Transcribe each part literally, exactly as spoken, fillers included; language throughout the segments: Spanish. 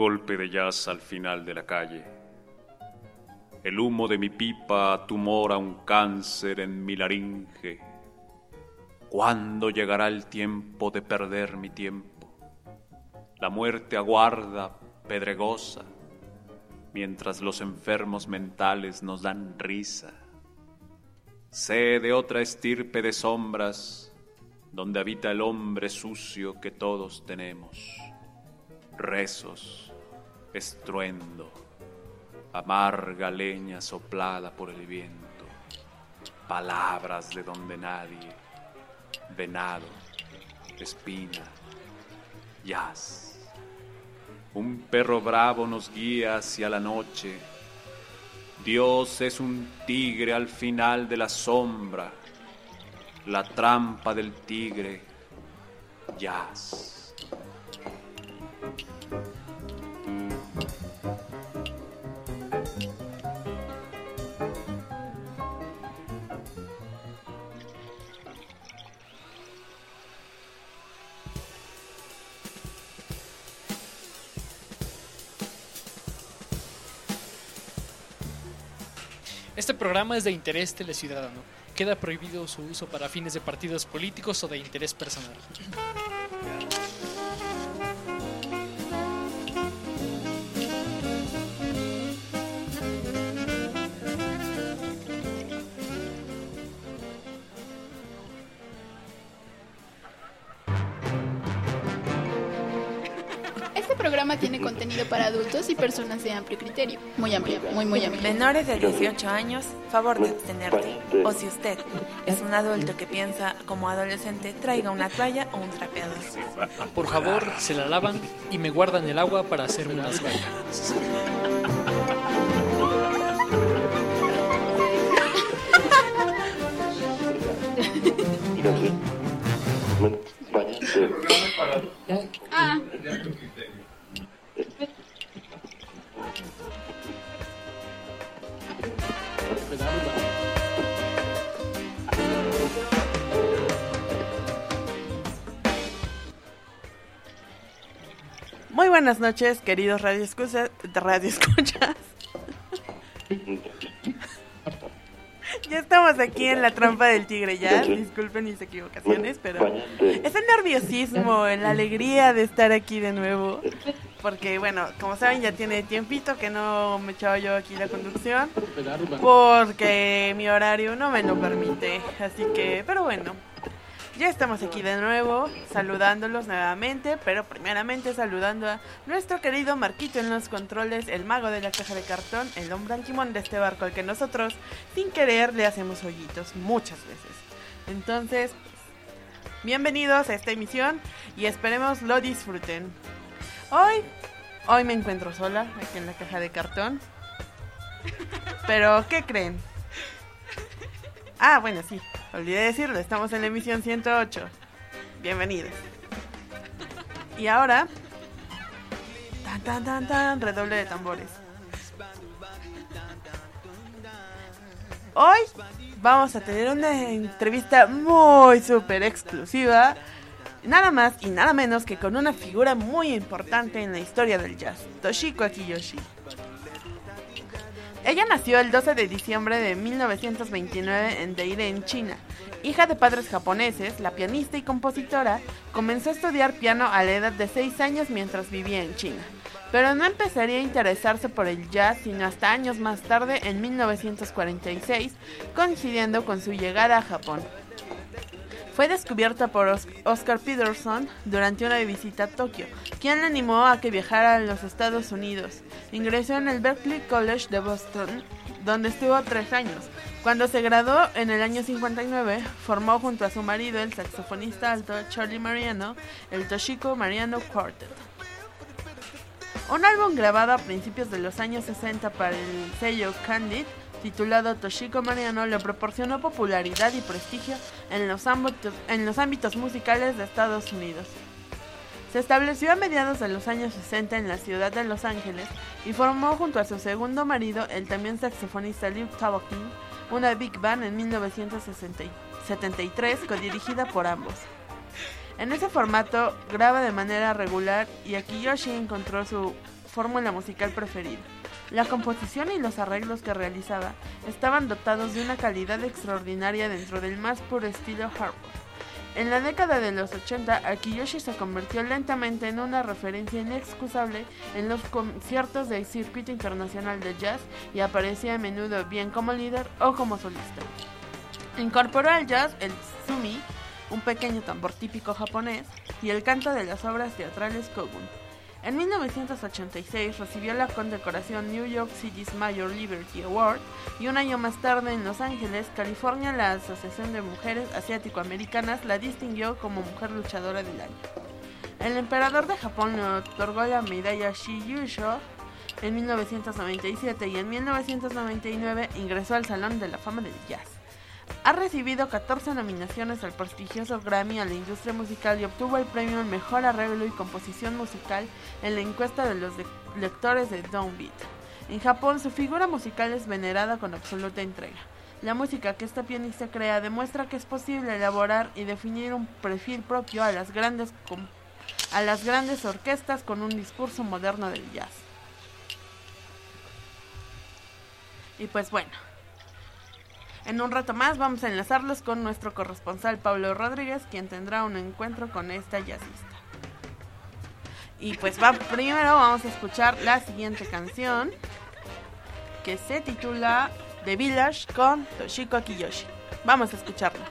golpe de jazz al final de la calle. El humo de mi pipa tumora un cáncer en mi laringe. ¿Cuándo llegará el tiempo de perder mi tiempo? La muerte aguarda, pedregosa, mientras los enfermos mentales nos dan risa. Sé de otra estirpe de sombras, donde habita el hombre sucio que todos tenemos. Rezos, estruendo, amarga leña soplada por el viento, palabras de donde nadie, venado, espina, jazz. Un perro bravo nos guía hacia la noche. Dios es un tigre al final de la sombra, la trampa del tigre, jazz. Este programa es de interés teleciudadano. Queda prohibido su uso para fines de partidos políticos o de interés personal. Este programa tiene contenido para adultos y personas de amplio criterio. Muy amplio, muy muy amplio. Menores de dieciocho años, favor de abstenerte. O si usted es un adulto que piensa como adolescente, traiga una toalla o un trapeador. Por favor, se la lavan y me guardan el agua para hacer unas galletas. Ah. Muy buenas noches, queridos radioescuchas. radioescuchas. Ya estamos aquí en la trampa del tigre jazz. Disculpen mis equivocaciones, pero es el nerviosismo, la alegría de estar aquí de nuevo. Porque, bueno, como saben, ya tiene tiempito que no me echaba yo aquí la conducción, porque mi horario no me lo permite. Así que, pero bueno, ya estamos aquí de nuevo, saludándolos nuevamente, pero primeramente saludando a nuestro querido Marquito en los controles, el mago de la caja de cartón, el hombre al timón de este barco al que nosotros, sin querer, le hacemos hoyitos muchas veces. Entonces, bienvenidos a esta emisión y esperemos lo disfruten. Hoy, hoy me encuentro sola aquí en la caja de cartón, pero ¿qué creen? Ah, bueno, sí, olvidé decirlo, estamos en la emisión ciento ocho. Bienvenidos. Y ahora, tan tan tan tan, redoble de tambores. Hoy vamos a tener una entrevista muy súper exclusiva, nada más y nada menos que con una figura muy importante en la historia del jazz, Toshiko Akiyoshi. Ella nació el doce de diciembre de mil novecientos veintinueve en Deire, en China. Hija de padres japoneses, la pianista y compositora comenzó a estudiar piano a la edad de seis años mientras vivía en China, pero no empezaría a interesarse por el jazz sino hasta años más tarde, en mil novecientos cuarenta y seis, coincidiendo con su llegada a Japón. Fue descubierta por Oscar Peterson durante una visita a Tokio, quien la animó a que viajara a los Estados Unidos. Ingresó en el Berklee College de Boston, donde estuvo tres años. Cuando se graduó en el año cincuenta y nueve, formó junto a su marido, el saxofonista alto Charlie Mariano, el Toshiko Mariano Quartet. Un álbum grabado a principios de los años sesenta para el sello Candid, titulado Toshiko Mariano, le proporcionó popularidad y prestigio en los ámbitos, en los ámbitos musicales de Estados Unidos. Se estableció a mediados de los años sesenta en la ciudad de Los Ángeles y formó junto a su segundo marido, el también saxofonista Luke Tabakin, una big band en mil novecientos setenta y tres, codirigida por ambos. En ese formato graba de manera regular y Akiyoshi encontró su fórmula musical preferida. La composición y los arreglos que realizaba estaban dotados de una calidad extraordinaria dentro del más puro estilo hard rock. En la década de los ochenta, Akiyoshi se convirtió lentamente en una referencia inexcusable en los conciertos del circuito internacional de jazz y aparecía a menudo bien como líder o como solista. Incorporó al jazz el sumi, un pequeño tambor típico japonés, y el canto de las obras teatrales kogun. En mil novecientos ochenta y seis recibió la condecoración New York City's Major Liberty Award y un año más tarde en Los Ángeles, California, la Asociación de Mujeres Asiático-Americanas la distinguió como Mujer Luchadora del Año. El emperador de Japón le otorgó la medalla Shiyusho en mil novecientos noventa y siete y en mil novecientos noventa y nueve ingresó al Salón de la Fama del Jazz. Ha recibido catorce nominaciones al prestigioso Grammy a la industria musical y obtuvo el premio al mejor arreglo y composición musical en la encuesta de los de lectores de Downbeat. En Japón, su figura musical es venerada con absoluta entrega. La música que esta pianista crea demuestra que es posible elaborar y definir un perfil propio a las grandes, a las grandes orquestas con un discurso moderno del jazz. Y pues bueno, en un rato más vamos a enlazarlos con nuestro corresponsal Pablo Rodríguez, quien tendrá un encuentro con esta jazzista. Y pues va, primero vamos a escuchar la siguiente canción, que se titula The Village con Toshiko Akiyoshi. Vamos a escucharla.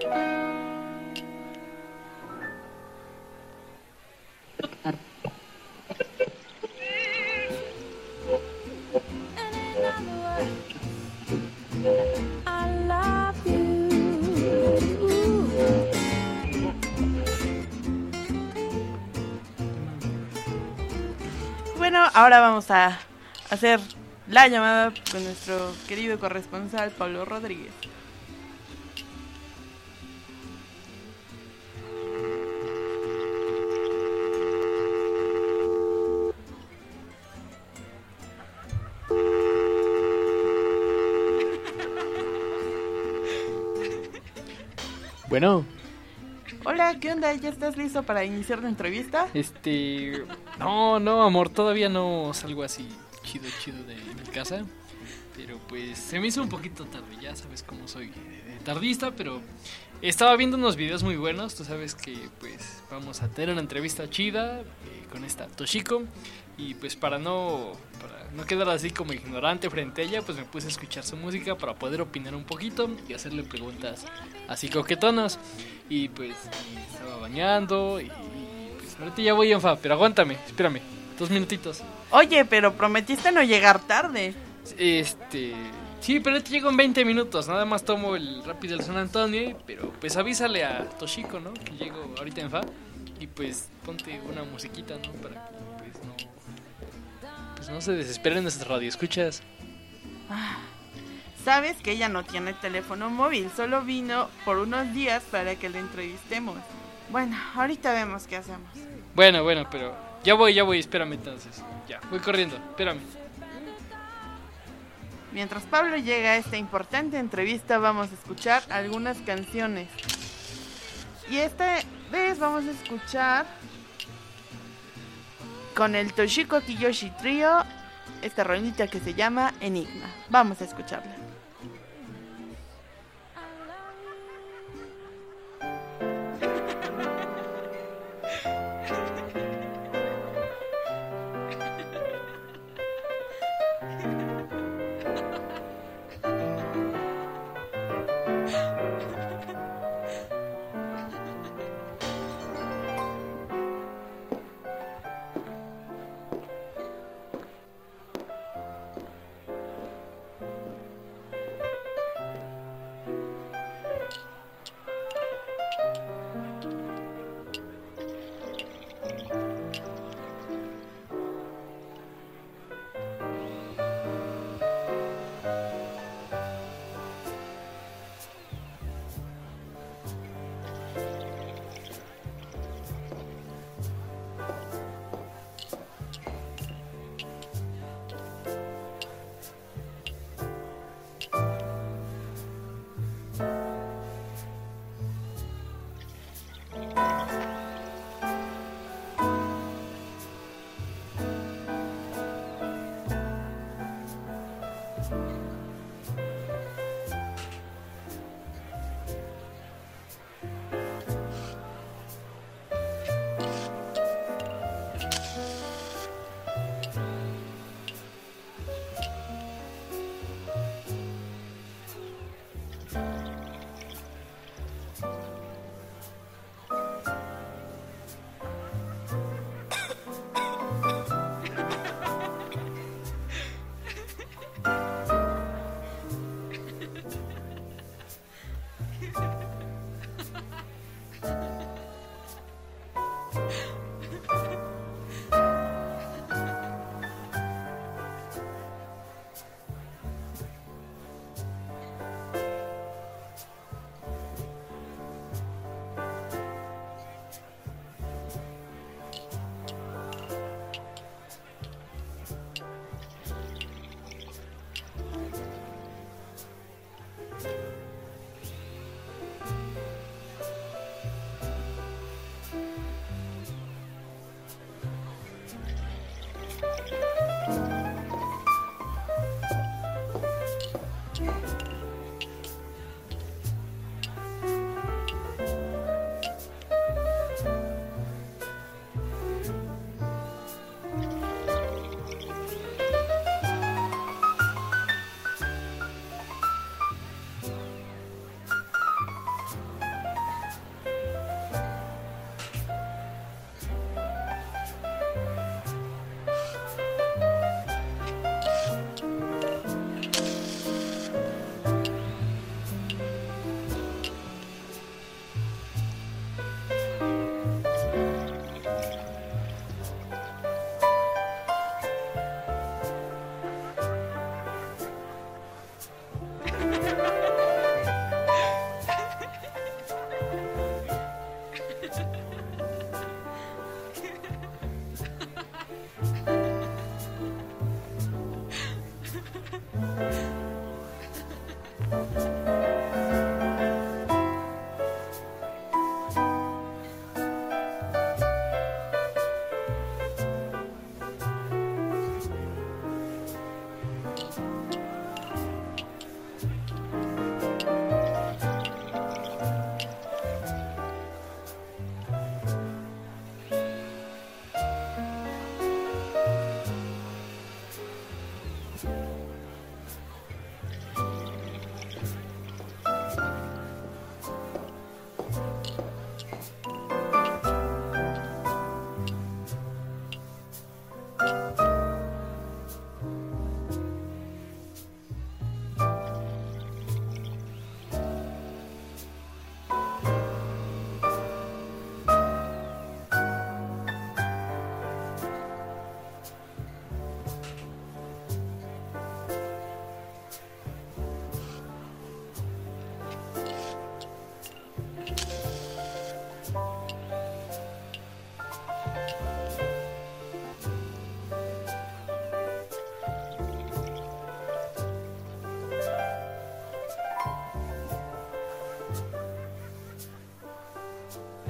Bueno, ahora vamos a hacer la llamada con nuestro querido corresponsal Pablo Rodríguez. Bueno, Hola, ¿qué onda? ¿Ya estás listo para iniciar la entrevista? este... No, no, amor, todavía no salgo así chido, chido de mi casa. Pero pues se me hizo un poquito tarde, ya sabes cómo soy de tardista, pero estaba viendo unos videos muy buenos. Tú sabes que pues vamos a tener una entrevista chida eh, con esta Toshiko. Y pues para no, para no quedar así como ignorante frente a ella, pues me puse a escuchar su música para poder opinar un poquito y hacerle preguntas así coquetonas. Y pues me estaba bañando y pues ahorita ya voy en fa, pero aguántame, espérame, dos minutitos. Oye, pero prometiste no llegar tarde. Este... Sí, pero te llego en veinte minutos, nada más tomo el rápido del San Antonio, pero pues avísale a Toshiko, ¿no? Que llego ahorita en fa y pues ponte una musiquita, ¿no? Para que pues no... Pues no se desesperen nuestras radioescuchas. Ah, sabes que ella no tiene teléfono móvil, solo vino por unos días para que la entrevistemos. Bueno, ahorita vemos qué hacemos. Bueno, bueno, pero ya voy, ya voy, espérame entonces. Ya, voy corriendo, espérame. Mientras Pablo llega a esta importante entrevista, vamos a escuchar algunas canciones. Y esta vez vamos a escuchar con el Toshiko Kiyoshi Trio esta rolita que se llama Enigma. Vamos a escucharla.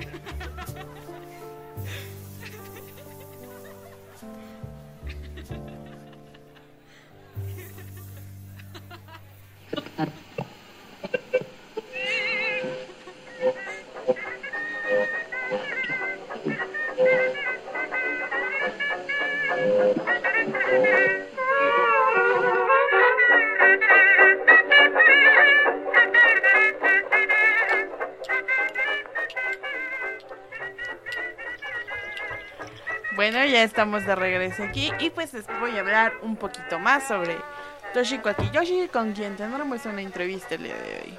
Bueno, ya estamos de regreso aquí y pues les voy a hablar un poquito más sobre Toshiko Akiyoshi, con quien tendremos una entrevista el día de hoy.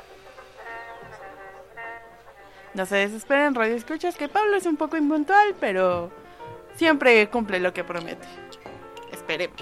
No se desesperen, radio escuchas, que Pablo es un poco impuntual, pero siempre cumple lo que promete. Esperemos.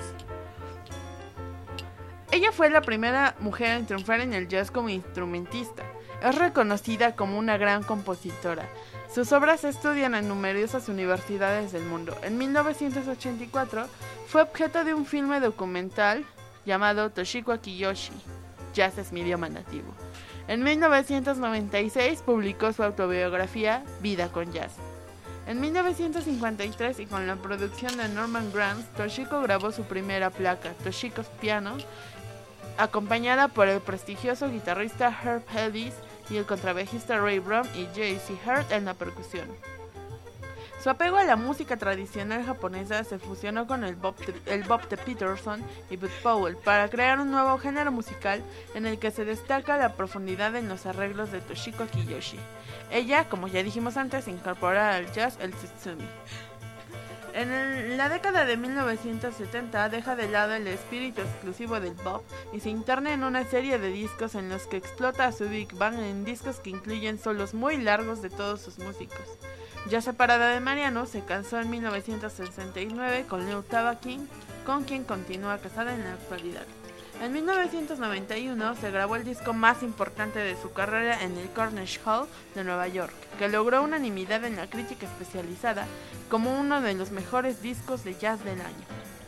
Ella fue la primera mujer en triunfar en el jazz como instrumentista. Es reconocida como una gran compositora. Sus obras se estudian en numerosas universidades del mundo. En mil novecientos ochenta y cuatro fue objeto de un filme documental llamado Toshiko Akiyoshi, Jazz es mi idioma nativo. En mil novecientos noventa y seis publicó su autobiografía Vida con Jazz. En mil novecientos cincuenta y tres, y con la producción de Norman Granz, Toshiko grabó su primera placa, Toshiko's Piano, acompañada por el prestigioso guitarrista Herb Ellis y el contrabajista Ray Brown y J C Hart en la percusión. Su apego a la música tradicional japonesa se fusionó con el bop de, el bop de Peterson y Bud Powell para crear un nuevo género musical en el que se destaca la profundidad en los arreglos de Toshiko Akiyoshi. Ella, como ya dijimos antes, incorporó al jazz el Sutsumi. En el, la década de mil novecientos setenta deja de lado el espíritu exclusivo del bop y se interna en una serie de discos en los que explota a su Big Bang en discos que incluyen solos muy largos de todos sus músicos. Ya separada de Mariano, se casó en mil novecientos sesenta y nueve con Leo Tabakin, con quien continúa casada en la actualidad. En mil novecientos noventa y uno se grabó el disco más importante de su carrera en el Carnegie Hall de Nueva York, que logró unanimidad en la crítica especializada como uno de los mejores discos de jazz del año.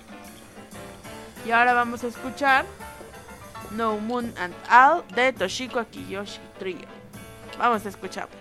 Y ahora vamos a escuchar No Moon and All de Toshiko Akiyoshi Trio. Vamos a escucharla.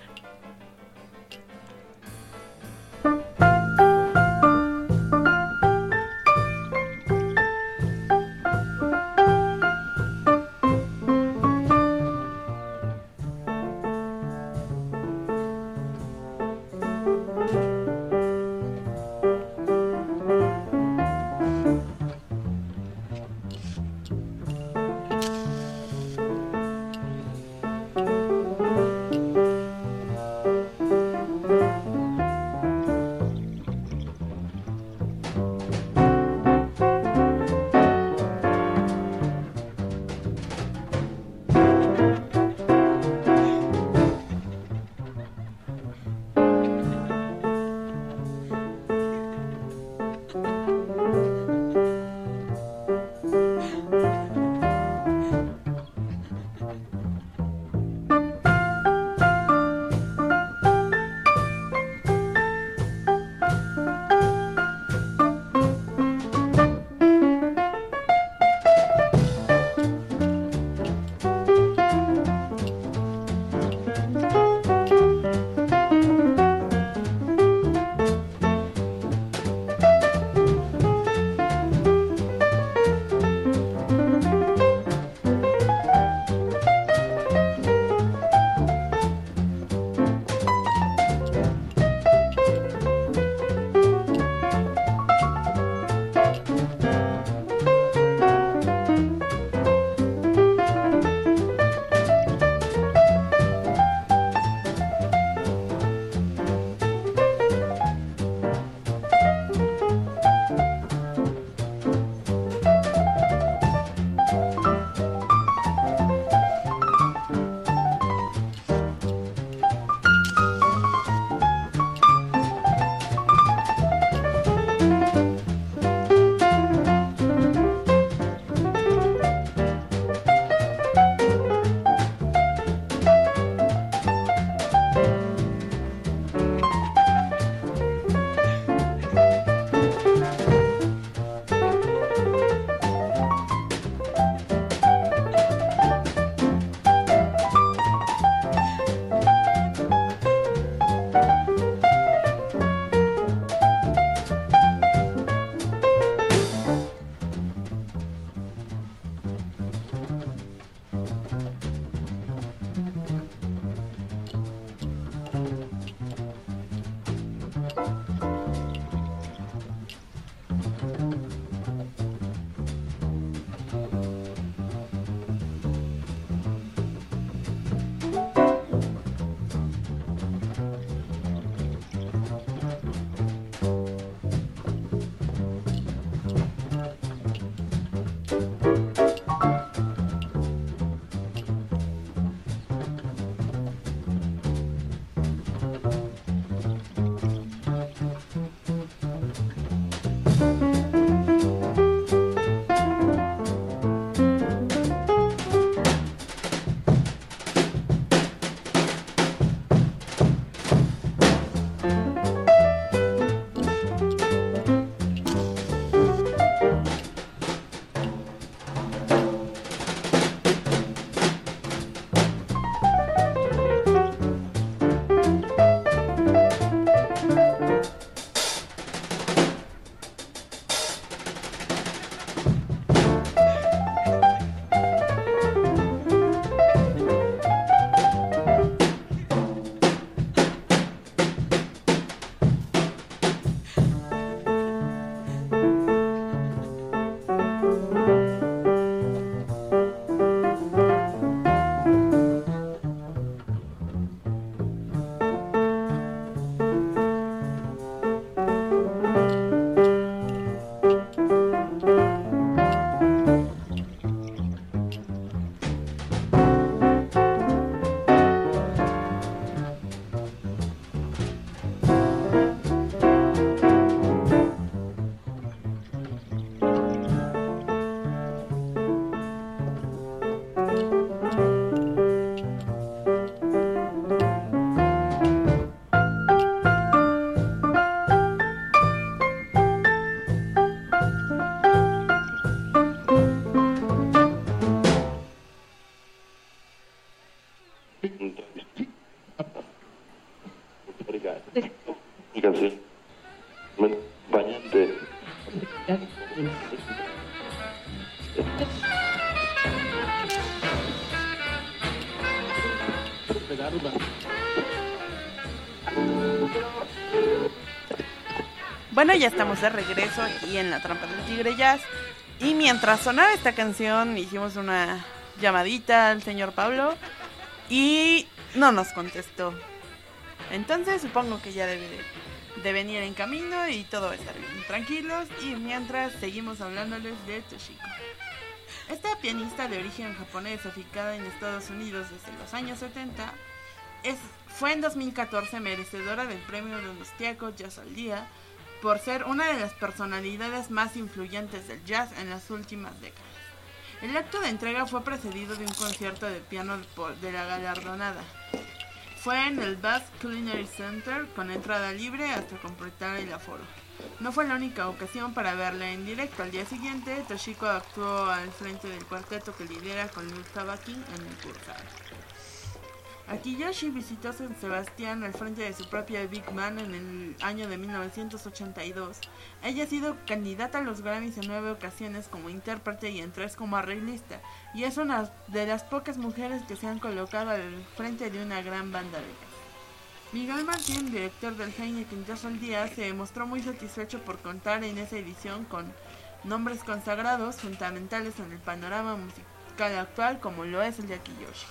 Bueno, ya estamos de regreso aquí en La Trampa del Tigre Jazz. Y mientras sonaba esta canción, hicimos una llamadita al señor Pablo y no nos contestó. Entonces supongo que ya debe de venir en camino y todo va a estar bien. Tranquilos, y mientras seguimos hablándoles de Toshiko. Esta pianista de origen japonés, afincada en Estados Unidos desde los años setenta, es, fue en dos mil catorce merecedora del premio Donostiaco Jazz al Día por ser una de las personalidades más influyentes del jazz en las últimas décadas. El acto de entrega fue precedido de un concierto de piano de la galardonada. Fue en el Bath Culinary Center con entrada libre hasta completar el aforo. No fue la única ocasión para verla en directo. Al día siguiente, Toshiko actuó al frente del cuarteto que lidera con Luz Tabakin en el Kursaal. Akiyoshi visitó San Sebastián al frente de su propia Big Band en el año de mil novecientos ochenta y dos. Ella ha sido candidata a los Grammys en nueve ocasiones como intérprete y en tres como arreglista, y es una de las pocas mujeres que se han colocado al frente de una gran banda de jazz. Miguel Martín, director del Heineken Jazz al Día, se mostró muy satisfecho por contar en esa edición con nombres consagrados fundamentales en el panorama musical actual, como lo es el de Akiyoshi.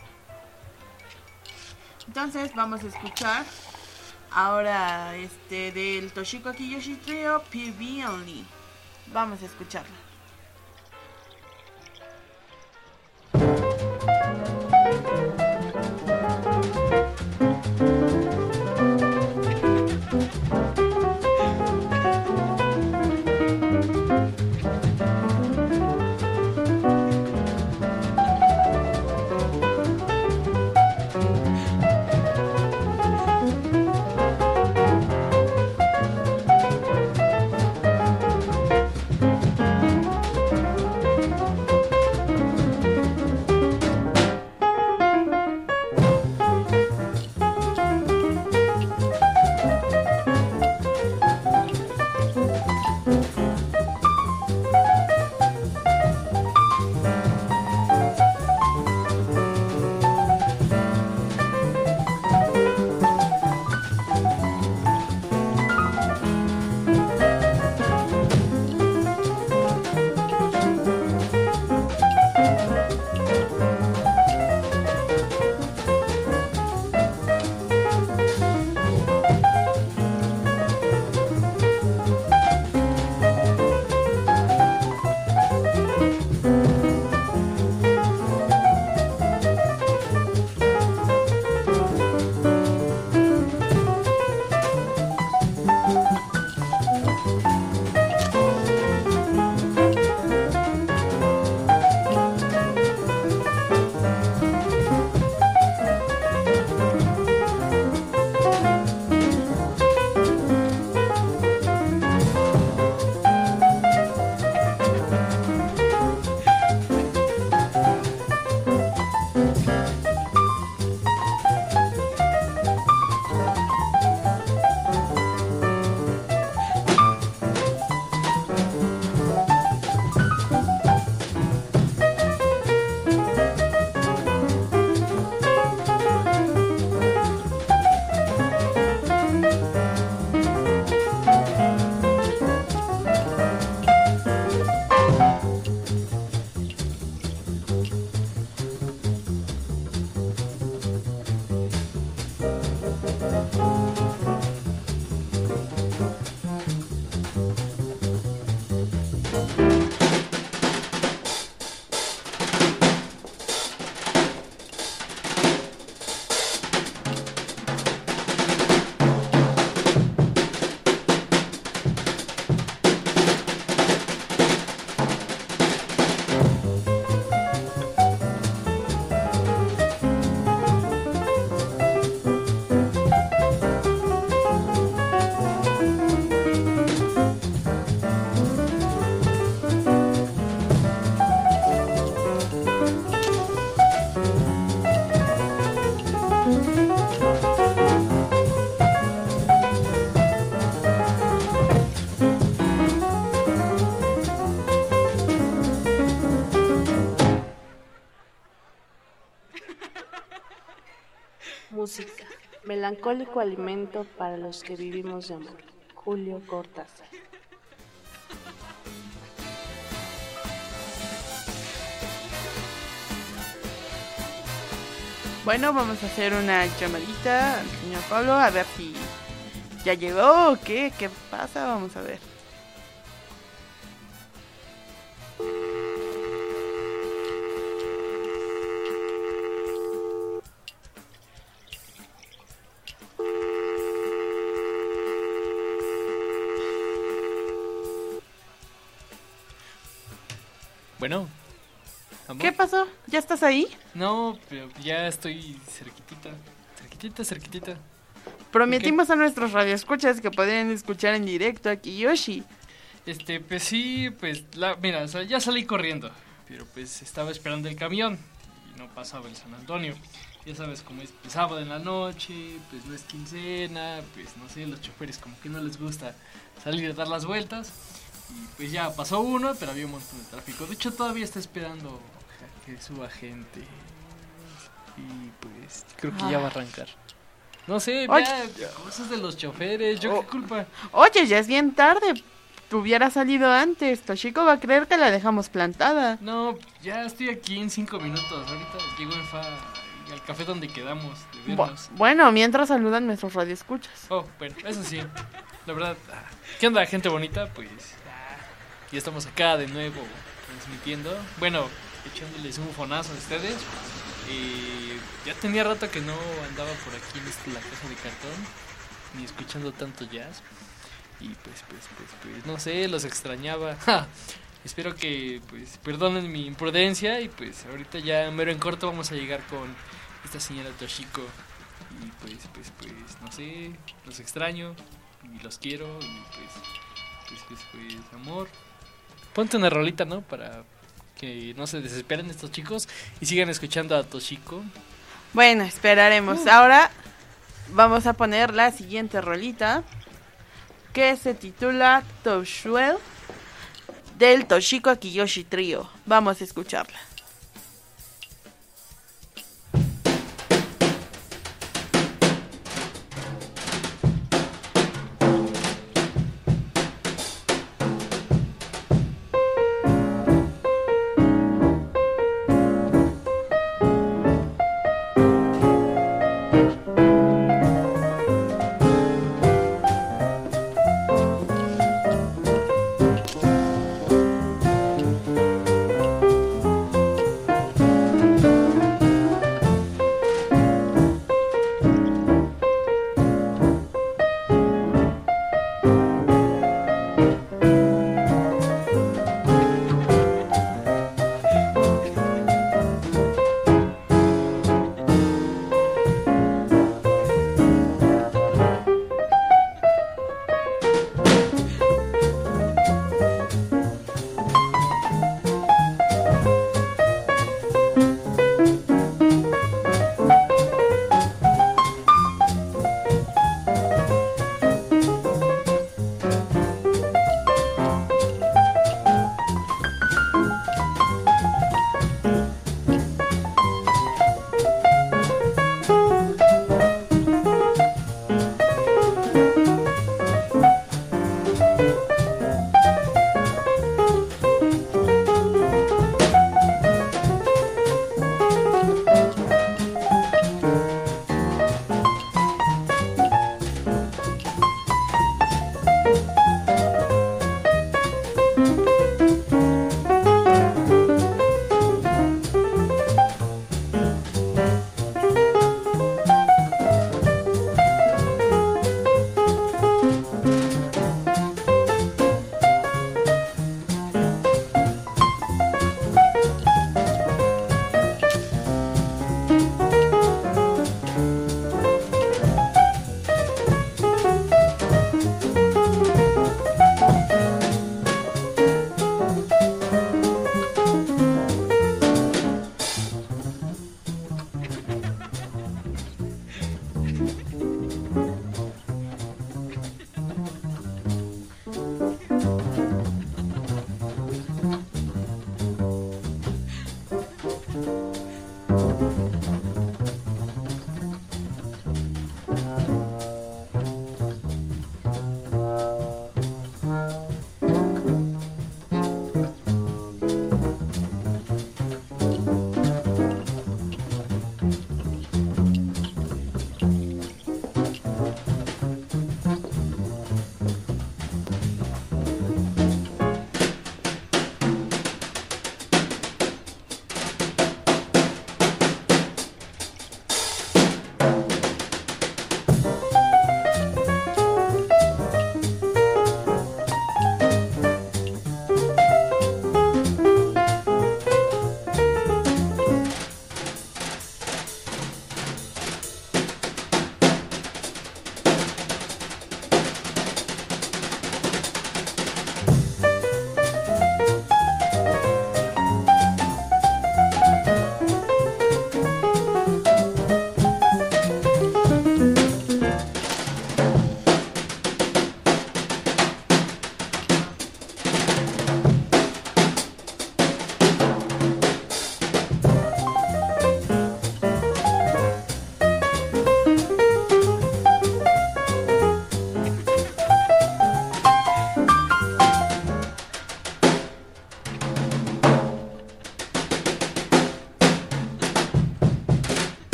Entonces vamos a escuchar ahora este del Toshiko Akiyoshi Trio, P B Only. Vamos a escucharlo. Melancólico alimento para los que vivimos de amor. Julio Cortázar. Bueno, vamos a hacer una llamadita al señor Pablo a ver si ya llegó o qué, qué pasa, vamos a ver. Bueno. ¿amor? ¿Qué pasó? ¿Ya estás ahí? No, pero ya estoy cerquitita. Cerquitita, cerquitita. Prometimos a nuestros radioescuchas que podrían escuchar en directo a Kiyoshi. Este, pues sí, pues, la, mira, o sea, ya salí corriendo. Pero pues estaba esperando el camión y no pasaba el San Antonio. Ya sabes, como es pues, sábado en la noche, pues no es quincena, pues no sé, los choferes como que no les gusta salir a dar las vueltas. Y pues ya pasó uno, pero había un montón de tráfico. De hecho, todavía está esperando que suba gente. Y pues creo que ya va a arrancar. No sé, ya, cosas de los choferes, yo oh. qué culpa. Oye, ya es bien tarde. Hubiera salido antes. Toshiko va a creer que la dejamos plantada. No, ya estoy aquí en cinco minutos. Ahorita llego en fa al café donde quedamos de vernos. Bueno, mientras saludan nuestros radioescuchas. Oh, bueno, eso sí. La verdad, ¿qué onda, gente bonita? Pues ya estamos acá de nuevo transmitiendo. Bueno, echándoles un fonazo a ustedes. Eh, ya tenía rato que no andaba por aquí en este, la caja de cartón, ni escuchando tanto jazz. Y pues, pues, pues, pues, no sé, los extrañaba. ¡Ja! Espero que, pues, perdonen mi imprudencia. Y pues, ahorita ya mero en corto vamos a llegar con esta señora Toshiko. Y pues, pues, pues, no sé, los extraño y los quiero. Y pues, pues, pues, pues, amor. Ponte una rolita, ¿no? Para que no se desesperen estos chicos y sigan escuchando a Toshiko. Bueno, esperaremos. Uh. Ahora vamos a poner la siguiente rolita, que se titula Toshuel, del Toshiko Kiyoshi Trio. Vamos a escucharla.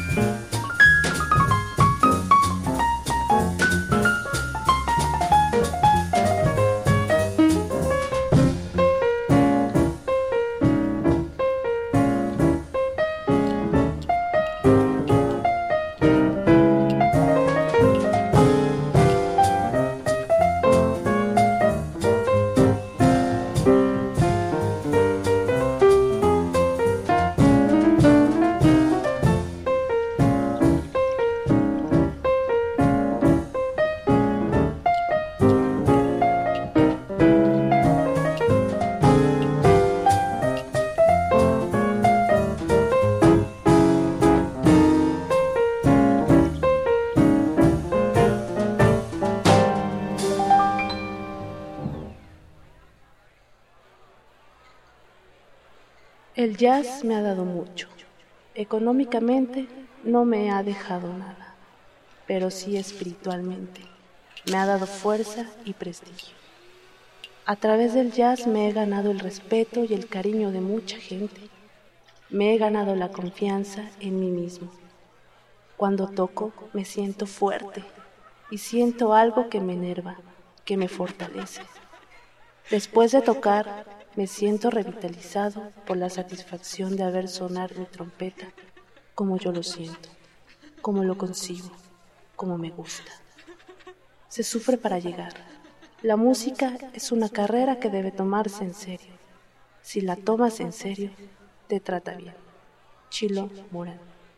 El jazz me ha dado mucho. Económicamente no me ha dejado nada, pero sí espiritualmente. Me ha dado fuerza y prestigio. A través del jazz me he ganado el respeto y el cariño de mucha gente. Me he ganado la confianza en mí mismo. Cuando toco me siento fuerte y siento algo que me enerva, que me fortalece. Después de tocar, me siento revitalizado por la satisfacción de haber sonar mi trompeta como yo lo siento, como lo concibo, como me gusta. Se sufre para llegar. La música es una carrera que debe tomarse en serio. Si la tomas en serio, te trata bien. Chilo Morán.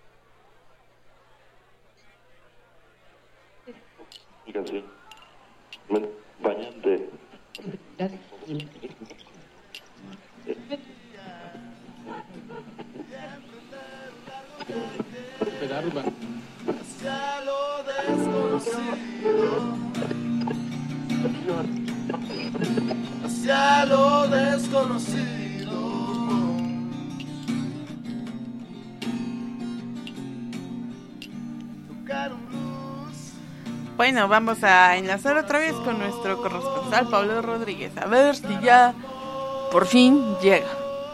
Hacia lo desconocido, hacia lo desconocido. Tocar un blues. Bueno, vamos a enlazar otra vez con nuestro corresponsal Pablo Rodríguez, a ver si ya por fin llega.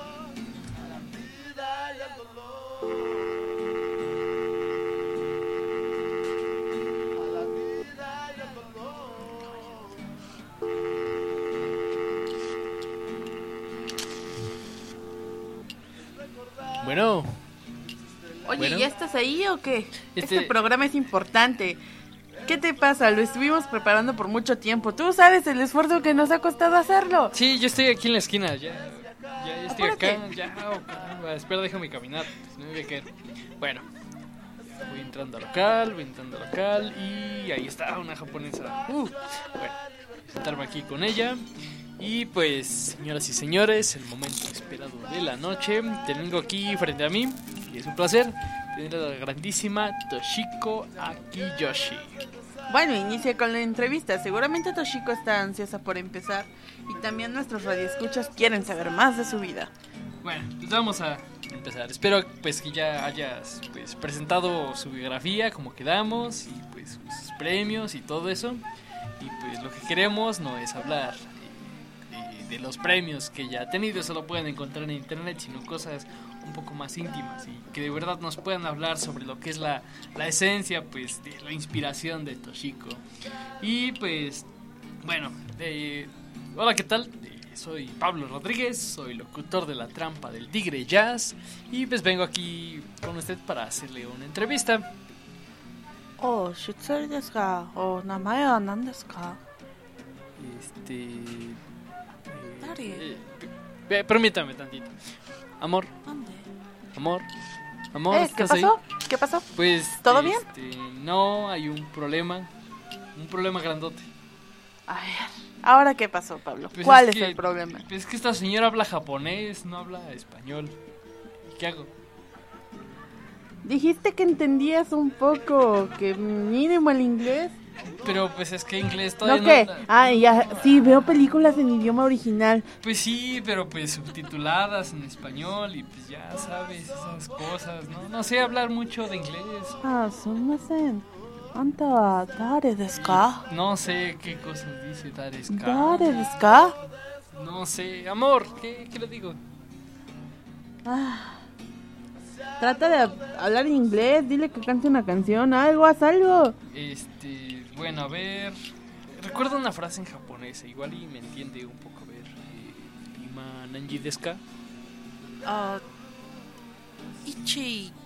Bueno. Oye, Bueno. ¿ya estás ahí o qué? Este- Este programa es importante. ¿Qué te pasa? Lo estuvimos preparando por mucho tiempo. Tú sabes el esfuerzo que nos ha costado hacerlo. Sí, yo estoy aquí en la esquina, ya, ya, ya estoy Apúrate. acá, ya, oh, caramba, espera, déjame caminar, si no me voy a caer. Bueno, voy entrando al local, voy entrando al local y ahí está una japonesa. Uh, bueno, voy a sentarme aquí con ella y pues, señoras y señores, el momento esperado de la noche. Tengo aquí frente a mí y es un placer tener a la grandísima Toshiko Akiyoshi. Bueno, inicia con la entrevista. Seguramente Toshiko está ansiosa por empezar y también nuestros radioescuchas quieren saber más de su vida. Bueno, pues vamos a empezar. Espero pues que ya hayas pues presentado su biografía, como quedamos, y pues sus premios y todo eso. Y pues lo que queremos no es hablar eh, de los premios que ya ha tenido, eso lo pueden encontrar en internet, sino cosas un poco más íntimas y que de verdad nos puedan hablar sobre lo que es la, la esencia pues de la inspiración de Toshiko. Y pues bueno, eh, hola, ¿qué tal? Eh, soy Pablo Rodríguez, soy locutor de La Trampa del Tigre Jazz y pues vengo aquí con usted para hacerle una entrevista. Oh, ¿shitsuri desu ka? ¿O namae wa nan desu ka? Este eh, Dale. eh, eh, permítame tantito. Amor, amor, amor, Eh, ¿Qué ¿estás ahí? pasó? ¿Qué pasó? Pues ¿Todo bien? este, no, hay un problema, un problema grandote. A ver, ¿ahora qué pasó, Pablo? Pues ¿Cuál es, que- el problema? Pues es que esta señora habla japonés, no habla español. ¿Y qué hago? Dijiste que entendías un poco, que mínimo el inglés. Pero pues es que inglés ¿No todavía qué? no... Ah, ya, sí, veo películas en idioma original. Pues sí, pero pues subtituladas en español y pues ya sabes esas cosas, ¿no? No sé hablar mucho de inglés. Ah, sumimasen. Anta wa dare desu ka? No sé qué cosas dice Dareska. Dare desu ka? No sé, amor, ¿qué, qué le digo? Ah, trata de hablar inglés, dile que cante una canción, algo, haz algo. Este, bueno, a ver. Recuerdo una frase en japonés, igual y me entiende un poco. A ver, eh, Lima Nanji desu ka? Ah, Ichi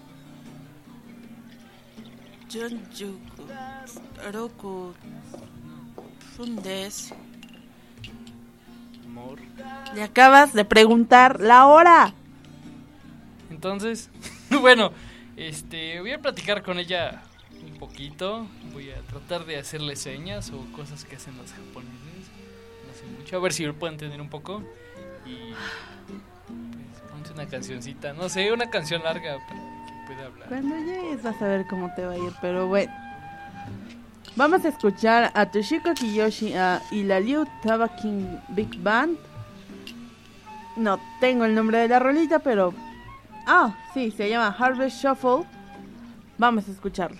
Jonjuku Roku Fundes. Amor. Le acabas de preguntar la hora. Entonces, bueno, este, voy a platicar con ella un poquito. Voy a tratar de hacerle señas o cosas que hacen los japoneses. No sé mucho, a ver si lo puedo entender un poco. Y pues ponte una cancioncita, no sé, una canción larga para que pueda hablar. Cuando llegues vas a ver cómo te va a ir, pero bueno. Vamos a escuchar a Toshiko Kiyoshi uh, y la Liu Tabakin Big Band. No tengo el nombre de la rolita, pero... Ah, sí, se llama Harvest Shuffle. Vamos a escucharla.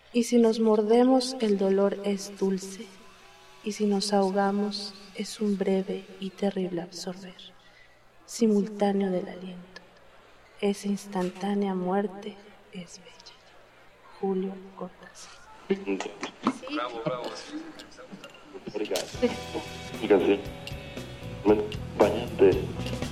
Y si nos mordemos, el dolor es dulce, y si nos ahogamos, es un breve y terrible absorber, simultáneo del aliento. Esa instantánea muerte es bella. Julio Cortázar. Sí. Obrigado. Obrigado. Me acompañante.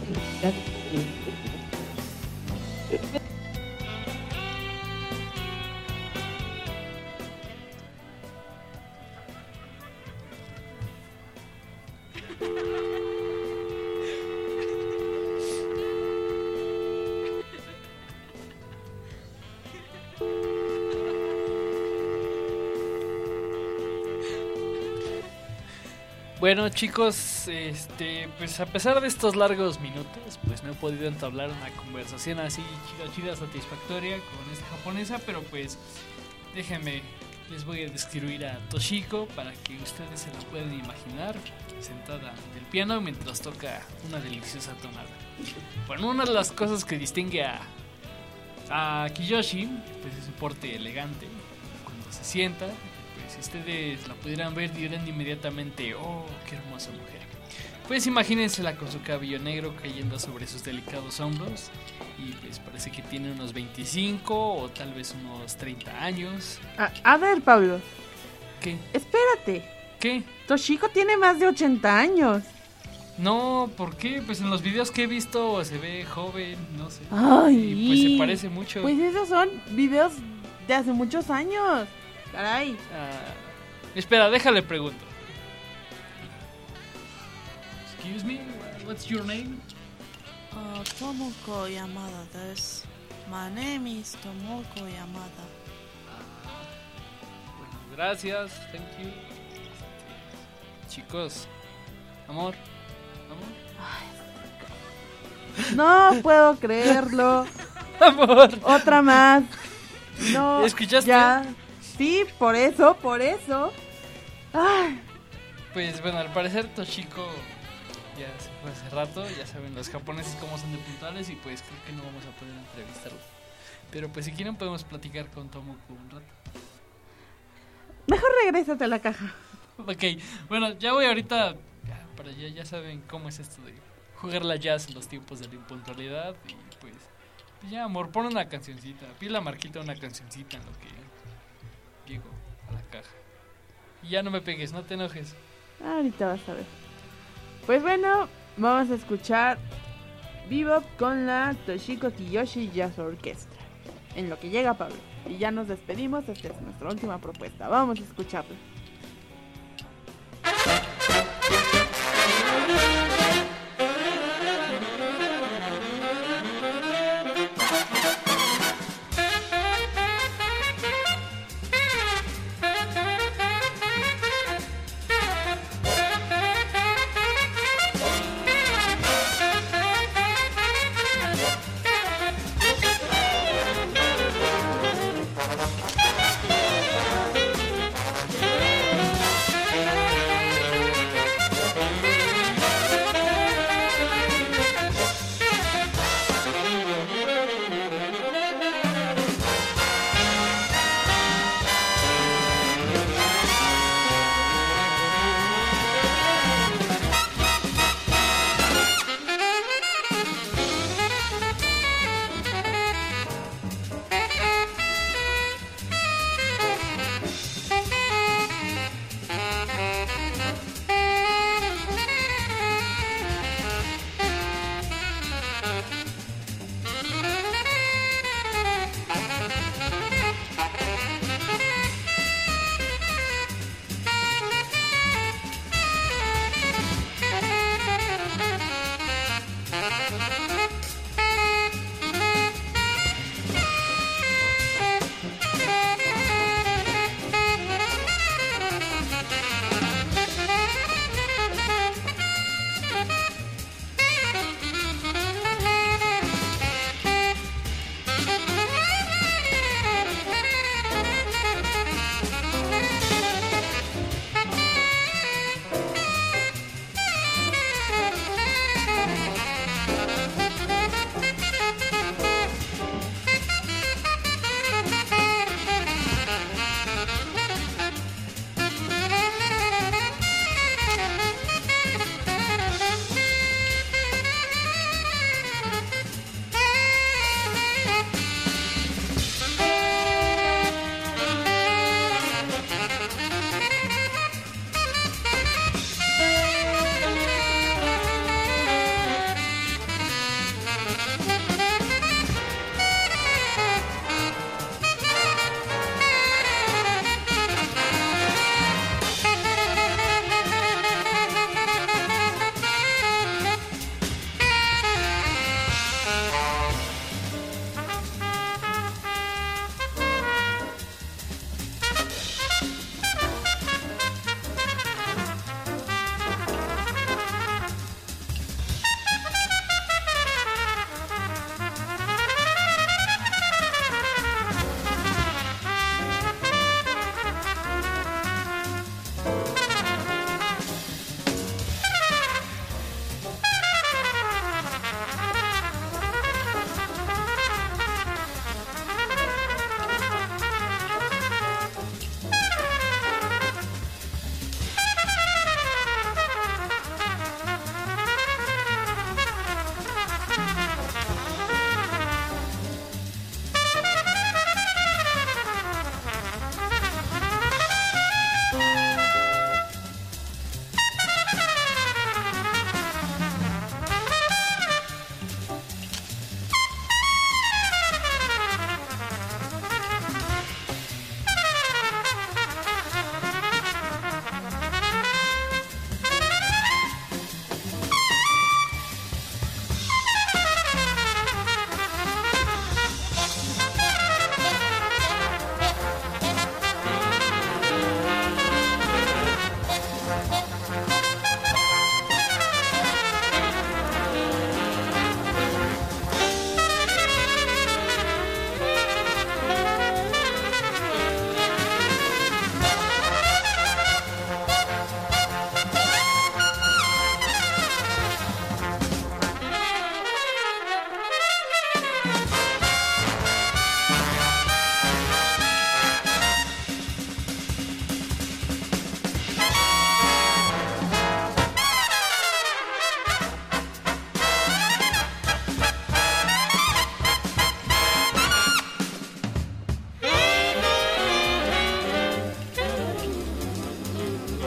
Bueno, chicos, este, pues a pesar de estos largos minutos, pues no he podido entablar una conversación así chida, chida, satisfactoria con esta japonesa, pero pues déjenme, les voy a describir a Toshiko para que ustedes se la puedan imaginar sentada del piano mientras toca una deliciosa tonada. Bueno, una de las cosas que distingue a, a Kiyoshi, pues es su porte elegante cuando se sienta. Si ustedes la pudieran ver, dirán inmediatamente: oh, qué hermosa mujer. Pues imagínensela con su cabello negro cayendo sobre sus delicados hombros. Y pues parece que tiene unos veinticinco o tal vez unos treinta años. A, a ver, Pablo. ¿Qué? Espérate. ¿Qué? Toshiko tiene más de ochenta años. No, ¿por qué? Pues en los videos que he visto se ve joven, no sé. Ay, y pues se parece mucho. Pues esos son videos de hace muchos años. Caray. Ah, espera, déjale pregunto. Excuse me, what's your name? Uh, Tomoko Yamada desu. My name is Tomoko Yamada. Bueno, gracias, thank you. Chicos, amor, amor. No puedo creerlo. Amor. Otra más. No. ¿Escuchaste? Ya. Sí, por eso, por eso. Ay. Pues bueno, al parecer Toshiko ya se fue hace rato. Ya saben los japoneses cómo son de puntuales y pues creo que no vamos a poder entrevistarlo. Pero pues si quieren podemos platicar con Tomoko un rato. Mejor regrésate a la caja. Ok, bueno, ya voy ahorita ya, para allá. Ya saben cómo es esto de jugar la jazz en los tiempos de la impuntualidad. Y pues, pues ya, amor, pon una cancioncita. Pide la Marquita una cancioncita en lo que llego a la caja. Y ya no me pegues, no te enojes. Ahorita vas a ver. Pues bueno, vamos a escuchar Bebop con la Toshiko Kiyoshi Jazz Orchestra. En lo que llega Pablo. Y ya nos despedimos, esta es nuestra última propuesta. Vamos a escucharla. Thank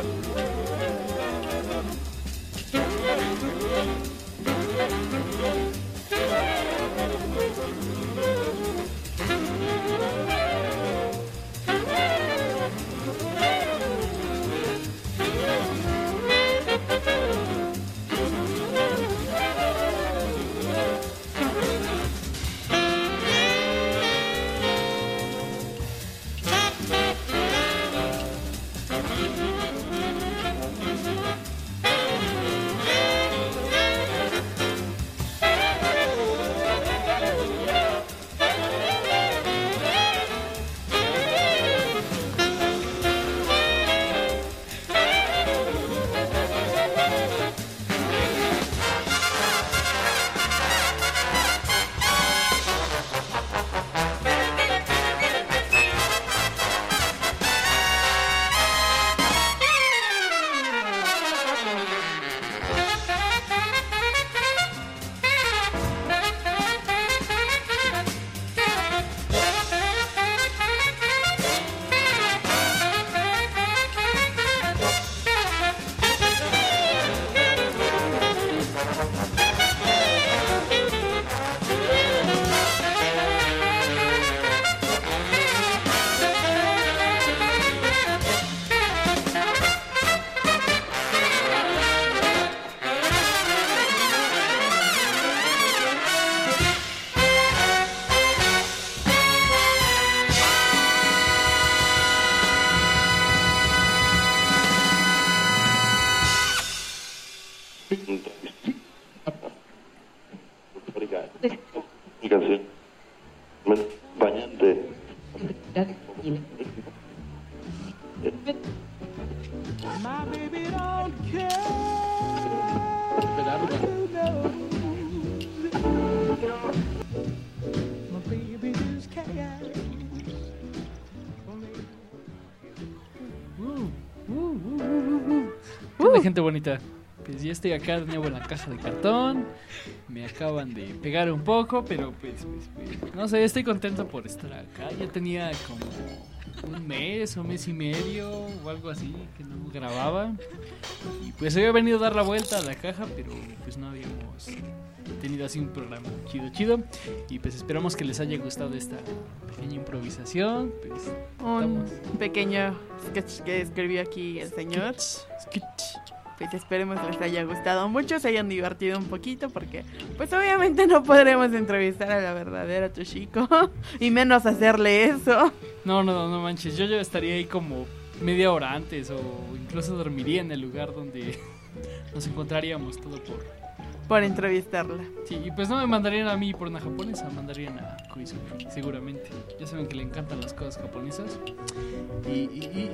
Comunicación. Bañante. My baby don't care. My baby just cares. Uh, uh, uh, uh, uh. ¿Qué onda, gente bonita? Pues ya estoy acá de nuevo en la caja de cartón. Me acaban de pegar un poco, pero pues, pues, pues no sé, estoy contento por estar acá. Ya tenía como un mes o mes y medio o algo así que no grababa. Y pues había venido a dar la vuelta a la caja, pero pues no habíamos tenido así un programa chido, chido. Y pues esperamos que les haya gustado esta pequeña improvisación. Pues, Un estamos... pequeño sketch que escribió aquí el señor. Sketch. Pues esperemos les haya gustado mucho, se hayan divertido un poquito, porque pues obviamente no podremos entrevistar a la verdadera Toshiko y menos hacerle eso. No, no, no manches, yo ya estaría ahí como media hora antes o incluso dormiría en el lugar donde nos encontraríamos todo por... Por entrevistarla. Sí, y pues no me mandarían a mí por una japonesa, mandarían a Koizumi, seguramente. Ya saben que le encantan las cosas japonesas. Y... y, y, y...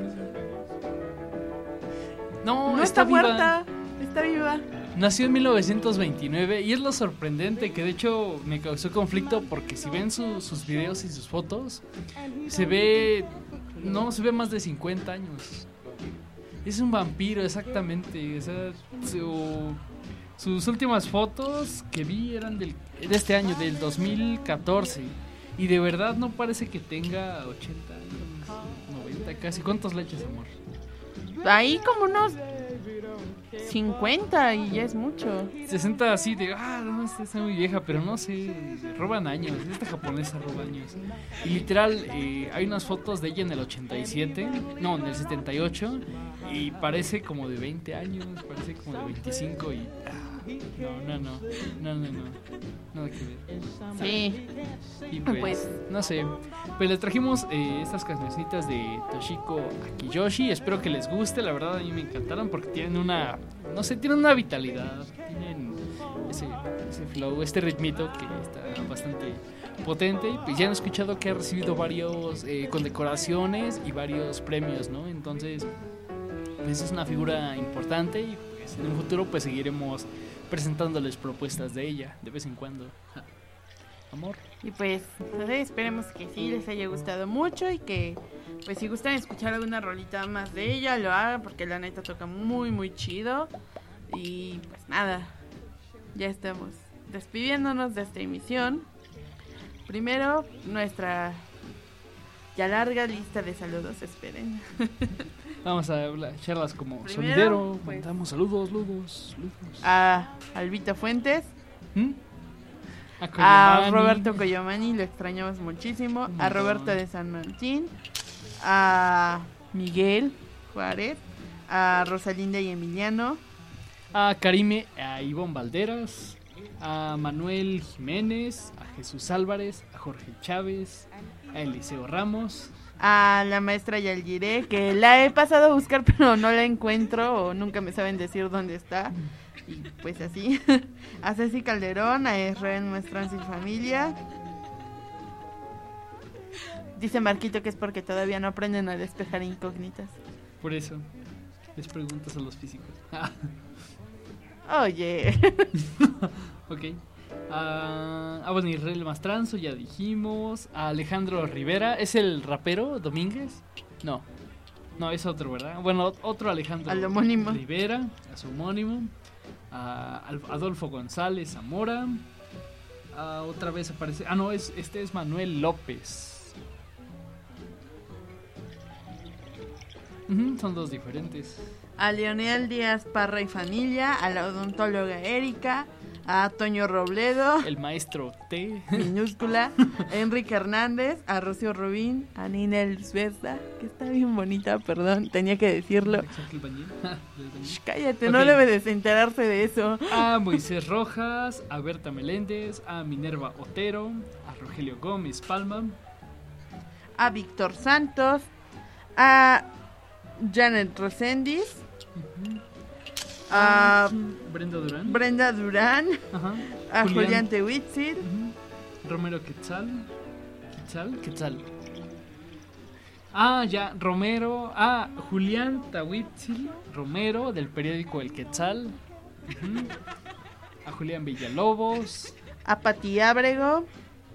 No, No está, está viva. muerta, está viva. Nació en mil novecientos veintinueve y es lo sorprendente que de hecho me causó conflicto porque si ven su, sus videos y sus fotos, se ve, no, se ve más de cincuenta años. Es un vampiro, exactamente. O sea, su, sus últimas fotos que vi eran del, de este año, del dos mil catorce. Y de verdad no parece que tenga ochenta años, noventa casi. ¿Cuántos le echas, amor? Ahí como unos cincuenta y ya es mucho. sesenta así de, ah, no, esta está muy vieja, pero no sé, roban años, esta japonesa roba años. Y literal, eh, hay unas fotos de ella en el ochenta y siete, no, en el setenta y ocho, y parece como de veinte años, parece como de veinticinco y... No, no, no, no, no, no, nada que ver. Sí. Y pues, Pues. no sé, pues les trajimos eh, estas cancioncitas de Toshiko Akiyoshi, espero que les guste, la verdad a mí me encantaron porque tienen una, no sé, tienen una vitalidad, tienen ese, ese flow, este ritmito que está bastante potente. Pues ya han escuchado que ha recibido varios eh, condecoraciones y varios premios, ¿no? Entonces, pues es una figura importante y pues en un futuro pues seguiremos presentándoles propuestas de ella de vez en cuando. Ja. Amor. Y pues, no sé, esperemos que sí les haya gustado mucho y que, pues si gustan escuchar alguna rolita más de ella, lo hagan porque la neta toca muy, muy chido. Y pues nada, ya estamos despidiéndonos de esta emisión. Primero, nuestra ya larga lista de saludos, esperen. Vamos a hablar, charlas como Primero, sonidero, pues- mandamos saludos, saludos, saludos. A Albita Fuentes, ¿Mm? A, a Coyamani. Roberto Coyomani, lo extrañamos muchísimo, Un a montón. Roberto de San Martín, a Miguel Juárez, a Rosalinda y Emiliano, A Karime, a Ivonne Valderas, a Manuel Jiménez, a Jesús Álvarez, a Jorge Chávez, a Eliseo Ramos. a la maestra Yalgiré, que la he pasado a buscar pero no la encuentro o nunca me saben decir dónde está. Y pues así. A Ceci Calderón, a Israel Maestranza y familia. Dice Marquito que es porque todavía no aprenden a despejar incógnitas. Por eso, les preguntas a los físicos. Oye. Ok. A ah, bueno, Israel Mastranzo, ya dijimos. A Alejandro Rivera, ¿es el rapero Domínguez? No, no, es otro, ¿verdad? Bueno, otro Alejandro Al homónimo. Rivera, a su homónimo. A Al- Adolfo González Zamora. A otra vez aparece. Ah, no, es, este es Manuel López. Ujú, son dos diferentes. A Leonel Díaz Parra y familia. A la odontóloga Erika. A Toño Robledo. El maestro T. Minúscula. A Enrique Hernández. A Rocío Rubín. A Nina Elzberda, que está bien bonita, perdón, tenía que decirlo. Exacto, el bañil. Del bañil. Shh, cállate, Ok. no debe desenterarse de eso. A Moisés Rojas, a Berta Meléndez, a Minerva Otero, a Rogelio Gómez Palma, A Víctor Santos. A Janet Rosendiz. A Brenda Durán, Brenda Durán. ajá, A Julián. Julián Tehuitzil. ujú, Romero Quetzal, Quetzal, Quetzal. Ah, ya, Romero, ah, Julián Tahuitzil Romero del periódico El Quetzal, ujú, a Julián Villalobos, A Pati Ábrego.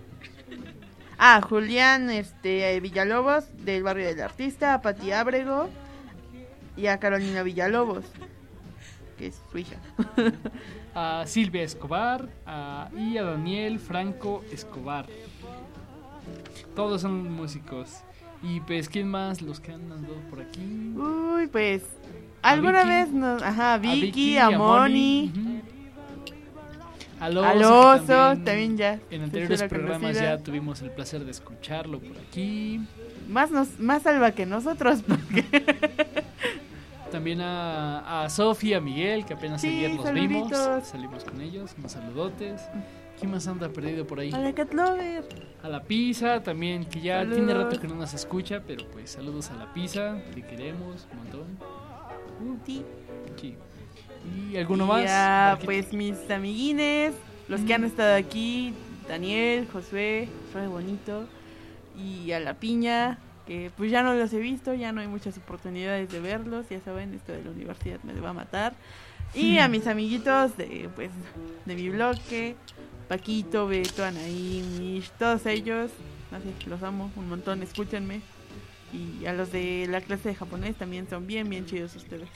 A Julián este, Villalobos del barrio del artista. A Pati Ábrego. Y a Carolina Villalobos, que es su hija. a Silvia Escobar a, y a Daniel Franco Escobar. Todos son músicos. Y pues, ¿quién más? Los que han andado por aquí. Uy, pues alguna Vicky. vez nos, ajá, a Vicky, Vicky, a, a Moni, ujú. Al al Oso, Oso, que también, también ya. En se anteriores hizo la programas conocida. ya tuvimos el placer de escucharlo por aquí. Más nos, más salva que nosotros, porque También a, a Sofía, a Miguel, que apenas Sí, ayer los vimos. saluditos. Salimos con ellos, unos saludotes. ¿Quién más anda perdido por ahí? a la Cat Lover. A la Pizza también, que ya Saludos. tiene rato que no nos escucha, pero pues saludos a la Pizza, te queremos un montón. Uh, Sí. sí. ¿Y alguno Y más? a, Marquito. pues mis amiguines, los que han estado aquí, Daniel, Josué, Josué Bonito, y a la Piña, que pues ya no los he visto, ya no hay muchas oportunidades de verlos, ya saben, esto de la universidad me va a matar. Y a mis amiguitos de pues de mi bloque, Paquito, Beto, Anaí, Mish, todos ellos, no sé, los amo un montón, escúchenme. Y a los de la clase de japonés también son bien, bien chidos ustedes.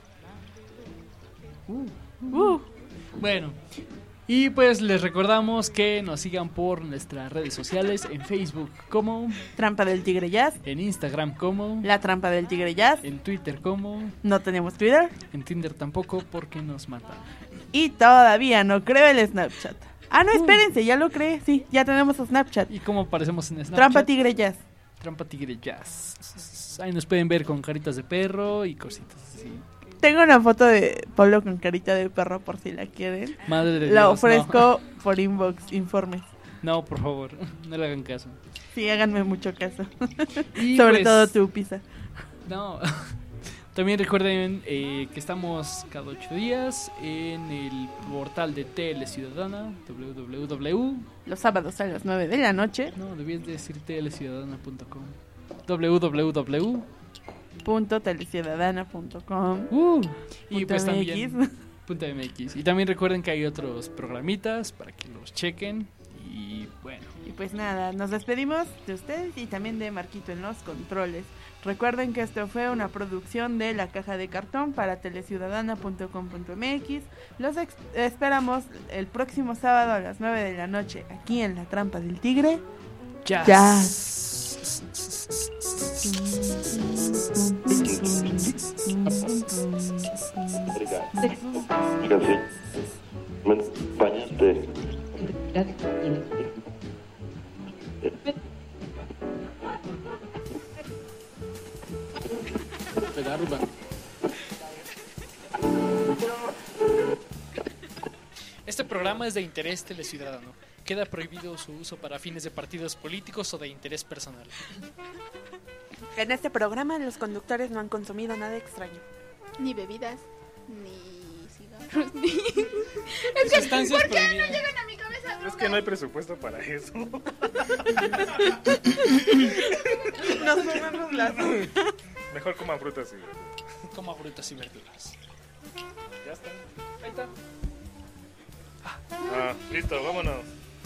Uh, Uh. Bueno, y pues les recordamos que nos sigan por nuestras redes sociales, en Facebook como, Trampa del Tigre Jazz, en Instagram como, La Trampa del Tigre Jazz, en Twitter como, no tenemos Twitter en Tinder tampoco porque nos matan. y todavía no creo el Snapchat. Ah, no, Uh. espérense, ya lo creé, sí, ya tenemos Snapchat. ¿Y cómo aparecemos en Snapchat? Trampa Tigre Jazz. Trampa Tigre Jazz. Ahí nos pueden ver con caritas de perro y cositas así. Tengo una foto de Pablo con carita de perro por si la quieren. Madre de La Dios, ofrezco por inbox, informes. No. No, por favor, no le hagan caso. Sí, háganme mucho caso. Y Sobre pues, todo tu pizza. No. También recuerden eh, que estamos cada ocho días en el portal de Tele Ciudadana, w w w. Los sábados a las nueve de la noche. No, debías decir teleciudadana punto com. w w w. Punto teleciudadana punto com. Uh, y Punto pues M también X. punto M X. Y también recuerden que hay otros programitas para que los chequen. Y bueno, Y pues nada, nos despedimos de ustedes y también de Marquito en los controles. Recuerden que esto fue una producción de La Caja de Cartón para teleciudadana punto com punto m x. Los ex- esperamos el próximo sábado a las nueve de la noche aquí en La Trampa del Tigre. jazz. Jazz. Jazz. Erika, Erika, sí. ¿Me bañaste? Este programa es de interés teleciudadano. Queda prohibido su uso para fines de partidos políticos o de interés personal. En este programa los conductores no han consumido nada extraño. Ni bebidas, ni cigarros, ni... Es que, ¿por qué no llegan a mi cabeza drogas? Es que no hay presupuesto para eso. Nos comemos las... Mejor coman frutas y verduras. Coma frutas y verduras. Ya está. Ahí está. Ah, listo, vámonos.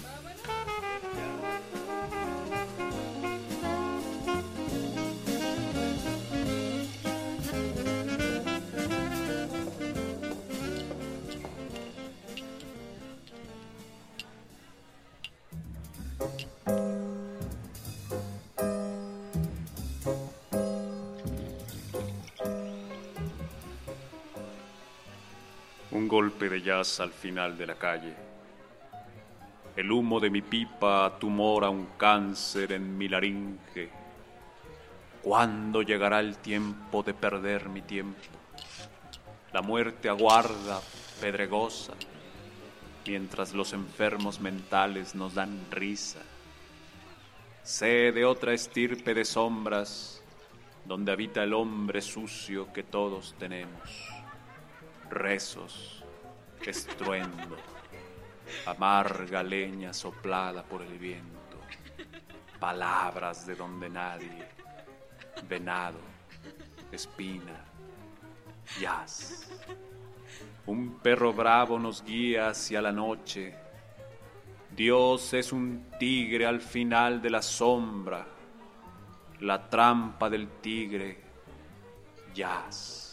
Un golpe de jazz al final de la calle. El humo de mi pipa tumora un cáncer en mi laringe. ¿Cuándo llegará el tiempo de perder mi tiempo? La muerte aguarda, pedregosa, mientras los enfermos mentales nos dan risa. Sé de otra estirpe de sombras, donde habita el hombre sucio que todos tenemos. Rezos, estruendo, amarga leña soplada por el viento, palabras de donde nadie, venado, espina, jazz. Un perro bravo nos guía hacia la noche. Dios es un tigre al final de la sombra, la trampa del tigre, jazz.